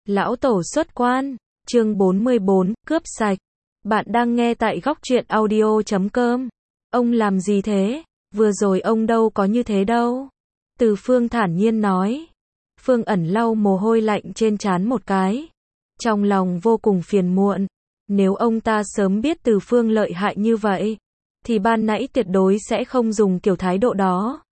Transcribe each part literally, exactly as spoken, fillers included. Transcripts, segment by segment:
Lão Tổ xuất quan, chương bốn mươi bốn, cướp sạch. Bạn đang nghe tại góc truyện audio chấm com. Ông làm gì thế? Vừa rồi ông đâu có như thế đâu. Từ Phương thản nhiên nói. Phương ẩn lau mồ hôi lạnh trên trán một cái. Trong lòng vô cùng phiền muộn. Nếu ông ta sớm biết Từ Phương lợi hại như vậy, thì ban nãy tuyệt đối sẽ không dùng kiểu thái độ đó.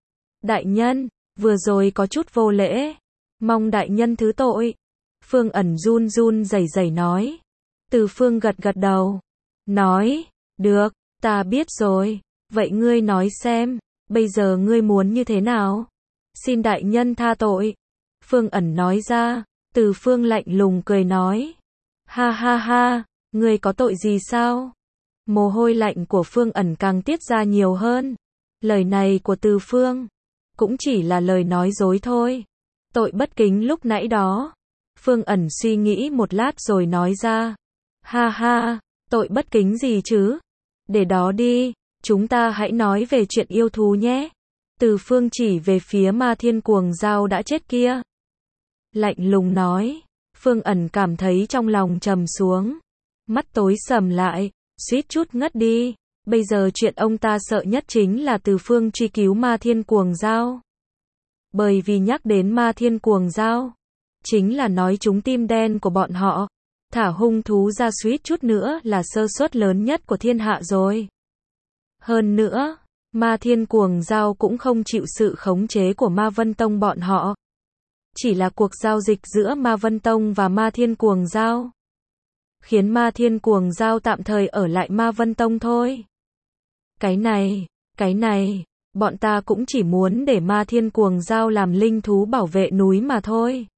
Đại nhân, vừa rồi có chút vô lễ. Mong đại nhân thứ tội. Phương ẩn run run rẩy rẩy nói. Từ Phương gật gật đầu. Nói, được, ta biết rồi. Vậy ngươi nói xem, bây giờ ngươi muốn như thế nào? Xin đại nhân tha tội. Phương ẩn nói ra. Từ Phương lạnh lùng cười nói. Ha ha ha, ngươi có tội gì sao? Mồ hôi lạnh của Phương ẩn càng tiết ra nhiều hơn. Lời này của Từ Phương cũng chỉ là lời nói dối thôi. Tội bất kính lúc nãy đó. Phương ẩn suy nghĩ một lát rồi nói ra. Ha ha, tội bất kính gì chứ? Để đó đi, chúng ta hãy nói về chuyện yêu thú nhé. Từ Phương chỉ về phía ma thiên cuồng dao đã chết kia. Lạnh lùng nói. Phương ẩn cảm thấy trong lòng trầm xuống. Mắt tối sầm lại, suýt chút ngất đi. Bây giờ chuyện ông ta sợ nhất chính là Từ Phương truy cứu ma thiên cuồng dao. Bởi vì nhắc đến ma thiên cuồng dao, chính là nói trúng tim đen của bọn họ. Thả hung thú ra suýt chút nữa là sơ suất lớn nhất của thiên hạ rồi. Hơn nữa, ma thiên cuồng dao cũng không chịu sự khống chế của Ma Vân Tông bọn họ. Chỉ là cuộc giao dịch giữa Ma Vân Tông và ma thiên cuồng dao, khiến ma thiên cuồng dao tạm thời ở lại Ma Vân Tông thôi. Cái này, cái này, bọn ta cũng chỉ muốn để ma thiên cuồng dao làm linh thú bảo vệ núi mà thôi.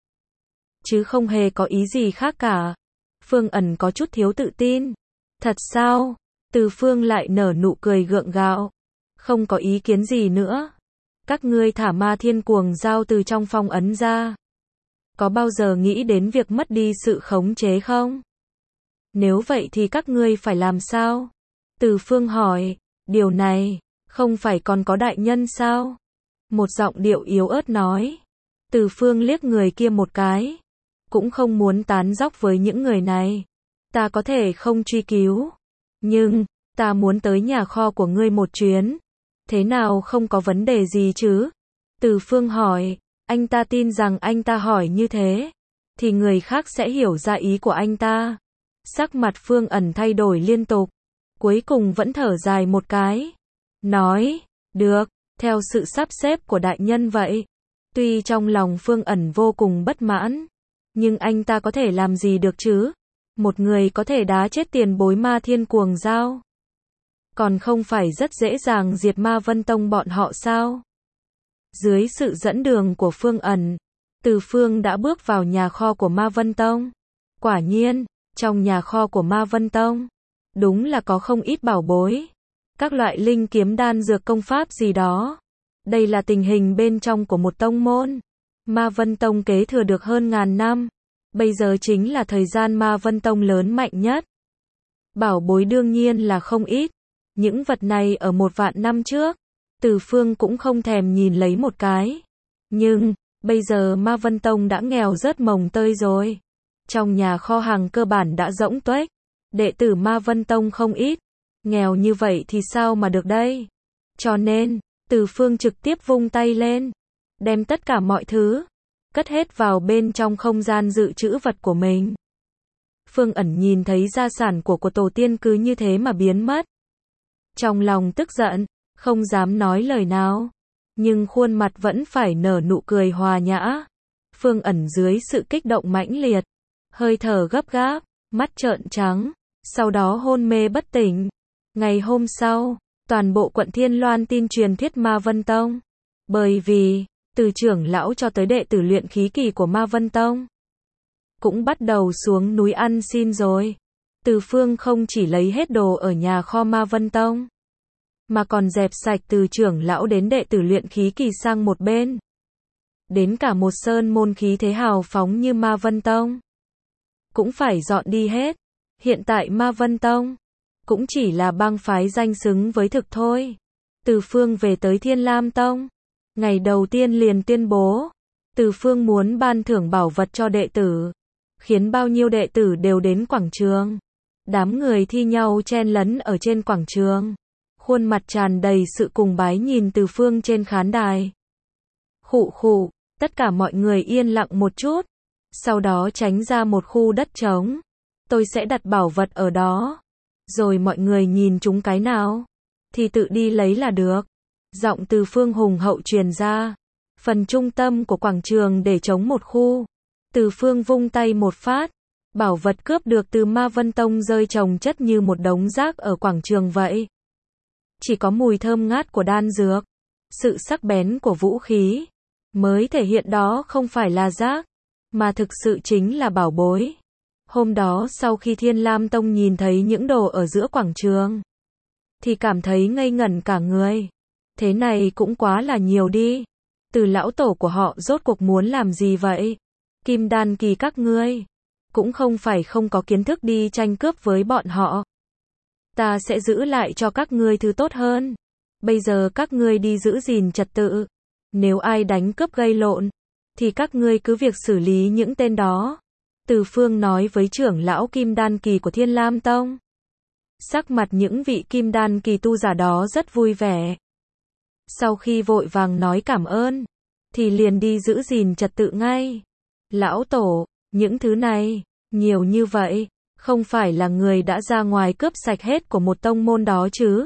Chứ không hề có ý gì khác cả. Phương ẩn có chút thiếu tự tin. Thật sao? Từ Phương lại nở nụ cười gượng gạo. Không có ý kiến gì nữa. Các ngươi thả ma thiên cuồng dao từ trong phong ấn ra. Có bao giờ nghĩ đến việc mất đi sự khống chế không? Nếu vậy thì các ngươi phải làm sao? Từ Phương hỏi. Điều này, không phải còn có đại nhân sao? Một giọng điệu yếu ớt nói. Từ Phương liếc người kia một cái. Cũng không muốn tán dóc với những người này. Ta có thể không truy cứu. Nhưng, ta muốn tới nhà kho của ngươi một chuyến. Thế nào không có vấn đề gì chứ? Từ Phương hỏi. Anh ta tin rằng anh ta hỏi như thế, thì người khác sẽ hiểu ra ý của anh ta. Sắc mặt Phương ẩn thay đổi liên tục. Cuối cùng vẫn thở dài một cái. Nói, được, theo sự sắp xếp của đại nhân vậy. Tuy trong lòng Phương ẩn vô cùng bất mãn, nhưng anh ta có thể làm gì được chứ? Một người có thể đá chết tiền bối ma thiên cuồng dao, còn không phải rất dễ dàng diệt Ma Vân Tông bọn họ sao? Dưới sự dẫn đường của Phương ẩn, Từ Phương đã bước vào nhà kho của Ma Vân Tông. Quả nhiên, trong nhà kho của Ma Vân Tông, đúng là có không ít bảo bối. Các loại linh kiếm đan dược công pháp gì đó. Đây là tình hình bên trong của một tông môn. Ma Vân Tông kế thừa được hơn ngàn năm. Bây giờ chính là thời gian Ma Vân Tông lớn mạnh nhất. Bảo bối đương nhiên là không ít. Những vật này ở một vạn năm trước, Từ Phương cũng không thèm nhìn lấy một cái. Nhưng, bây giờ Ma Vân Tông đã nghèo rớt mồng tơi rồi. Trong nhà kho hàng cơ bản đã rỗng tuếch. Đệ tử Ma Vân Tông không ít. Nghèo như vậy thì sao mà được đây? Cho nên, Từ Phương trực tiếp vung tay lên, đem tất cả mọi thứ, cất hết vào bên trong không gian dự trữ vật của mình. Phương ẩn nhìn thấy gia sản của của tổ tiên cứ như thế mà biến mất. Trong lòng tức giận, không dám nói lời nào, nhưng khuôn mặt vẫn phải nở nụ cười hòa nhã. Phương ẩn dưới sự kích động mãnh liệt, hơi thở gấp gáp, mắt trợn trắng, sau đó hôn mê bất tỉnh. Ngày hôm sau, toàn bộ quận Thiên Loan tin truyền thuyết Ma Vân Tông. Bởi vì, từ trưởng lão cho tới đệ tử luyện khí kỳ của Ma Vân Tông cũng bắt đầu xuống núi ăn xin rồi. Từ Phương không chỉ lấy hết đồ ở nhà kho Ma Vân Tông, mà còn dẹp sạch từ trưởng lão đến đệ tử luyện khí kỳ sang một bên. Đến cả một sơn môn khí thế hào phóng như Ma Vân Tông cũng phải dọn đi hết. Hiện tại Ma Vân Tông cũng chỉ là bang phái danh xứng với thực thôi. Từ Phương về tới Thiên Lam Tông, ngày đầu tiên liền tuyên bố, Từ Phương muốn ban thưởng bảo vật cho đệ tử. khiến bao nhiêu đệ tử đều đến quảng trường. Đám người thi nhau chen lấn ở trên quảng trường. Khuôn mặt tràn đầy sự cùng bái nhìn Từ Phương trên khán đài. Khụ khụ, tất cả mọi người yên lặng một chút. Sau đó tránh ra một khu đất trống. Tôi sẽ đặt bảo vật ở đó. Rồi mọi người nhìn chúng cái nào thì tự đi lấy là được. Giọng Từ Phương hùng hậu truyền ra. Phần trung tâm của quảng trường để trống một khu. Từ Phương vung tay một phát. Bảo vật cướp được từ Ma Vân Tông rơi chồng chất như một đống rác ở quảng trường vậy. Chỉ có mùi thơm ngát của đan dược, sự sắc bén của vũ khí, mới thể hiện đó không phải là rác, mà thực sự chính là bảo bối. Hôm đó sau khi Thiên Lam Tông nhìn thấy những đồ ở giữa quảng trường, thì cảm thấy ngây ngẩn cả người. Thế này cũng quá là nhiều đi. Từ lão tổ của họ rốt cuộc muốn làm gì vậy? Kim đan kỳ các ngươi cũng không phải không có kiến thức đi tranh cướp với bọn họ. Ta sẽ giữ lại cho các ngươi thứ tốt hơn. Bây giờ các ngươi đi giữ gìn trật tự. Nếu ai đánh cướp gây lộn, thì các ngươi cứ việc xử lý những tên đó. Từ Phương nói với trưởng lão Kim Đan kỳ của Thiên Lam Tông. Sắc mặt những vị Kim Đan kỳ tu giả đó rất vui vẻ. Sau khi vội vàng nói cảm ơn, thì liền đi giữ gìn trật tự ngay. Lão tổ, những thứ này, nhiều như vậy, không phải là người đã ra ngoài cướp sạch hết của một tông môn đó chứ?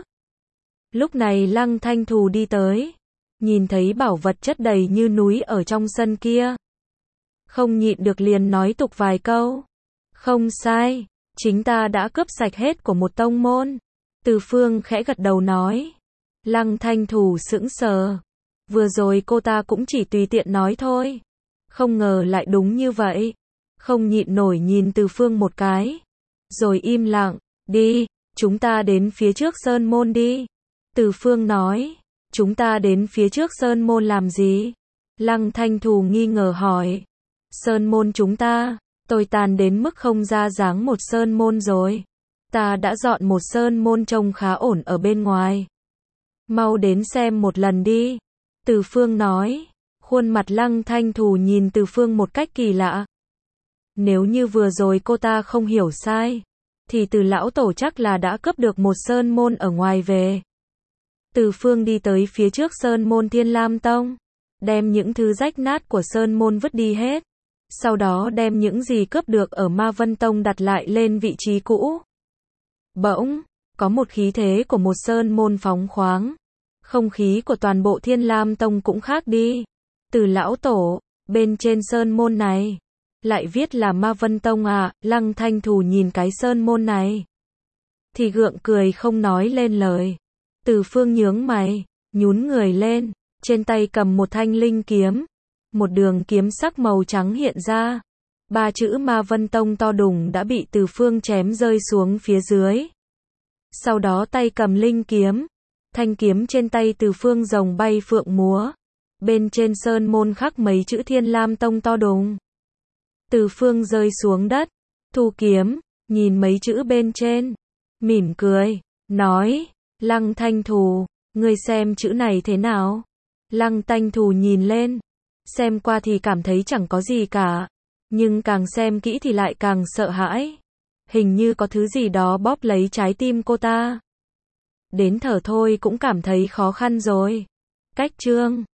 Lúc này Lăng Thanh Thù đi tới, nhìn thấy bảo vật chất đầy như núi ở trong sân kia. Không nhịn được liền nói tục vài câu. Không sai, chính ta đã cướp sạch hết của một tông môn. Từ Phương khẽ gật đầu nói. Lăng Thanh Thù sững sờ. Vừa rồi cô ta cũng chỉ tùy tiện nói thôi. Không ngờ lại đúng như vậy. Không nhịn nổi nhìn Từ Phương một cái. Rồi im lặng. Đi, chúng ta đến phía trước sơn môn đi. Từ Phương nói. Chúng ta đến phía trước sơn môn làm gì? Lăng Thanh Thù nghi ngờ hỏi. Sơn môn chúng ta, tôi tàn đến mức không ra dáng một sơn môn rồi. Ta đã dọn một sơn môn trông khá ổn ở bên ngoài. Mau đến xem một lần đi. Từ Phương nói. Khuôn mặt Lăng Thanh Thù nhìn Từ Phương một cách kỳ lạ. Nếu như vừa rồi cô ta không hiểu sai, thì Từ lão tổ chắc là đã cướp được một sơn môn ở ngoài về. Từ Phương đi tới phía trước sơn môn Thiên Lam Tông, đem những thứ rách nát của sơn môn vứt đi hết. Sau đó đem những gì cướp được ở Ma Vân Tông đặt lại lên vị trí cũ. Bỗng, có một khí thế của một sơn môn phóng khoáng. Không khí của toàn bộ Thiên Lam Tông cũng khác đi. Từ lão tổ, bên trên sơn môn này, lại viết là Ma Vân Tông à? Lăng Thanh Thù nhìn cái sơn môn này, thì gượng cười không nói lên lời. Từ Phương nhướng mày, nhún người lên, trên tay cầm một thanh linh kiếm. Một đường kiếm sắc màu trắng hiện ra. Ba chữ Ma Vân Tông to đùng đã bị Từ Phương chém rơi xuống phía dưới. Sau đó tay cầm linh kiếm. Thanh kiếm trên tay Từ Phương rồng bay phượng múa. Bên trên sơn môn khắc mấy chữ Thiên Lam Tông to đùng. Từ Phương rơi xuống đất, thu kiếm, nhìn mấy chữ bên trên, mỉm cười, nói, Lăng Thanh Thù, ngươi xem chữ này thế nào? Lăng Thanh Thù nhìn lên, xem qua thì cảm thấy chẳng có gì cả, nhưng càng xem kỹ thì lại càng sợ hãi. Hình như có thứ gì đó bóp lấy trái tim cô ta. Đến thở thôi cũng cảm thấy khó khăn rồi. Cách chương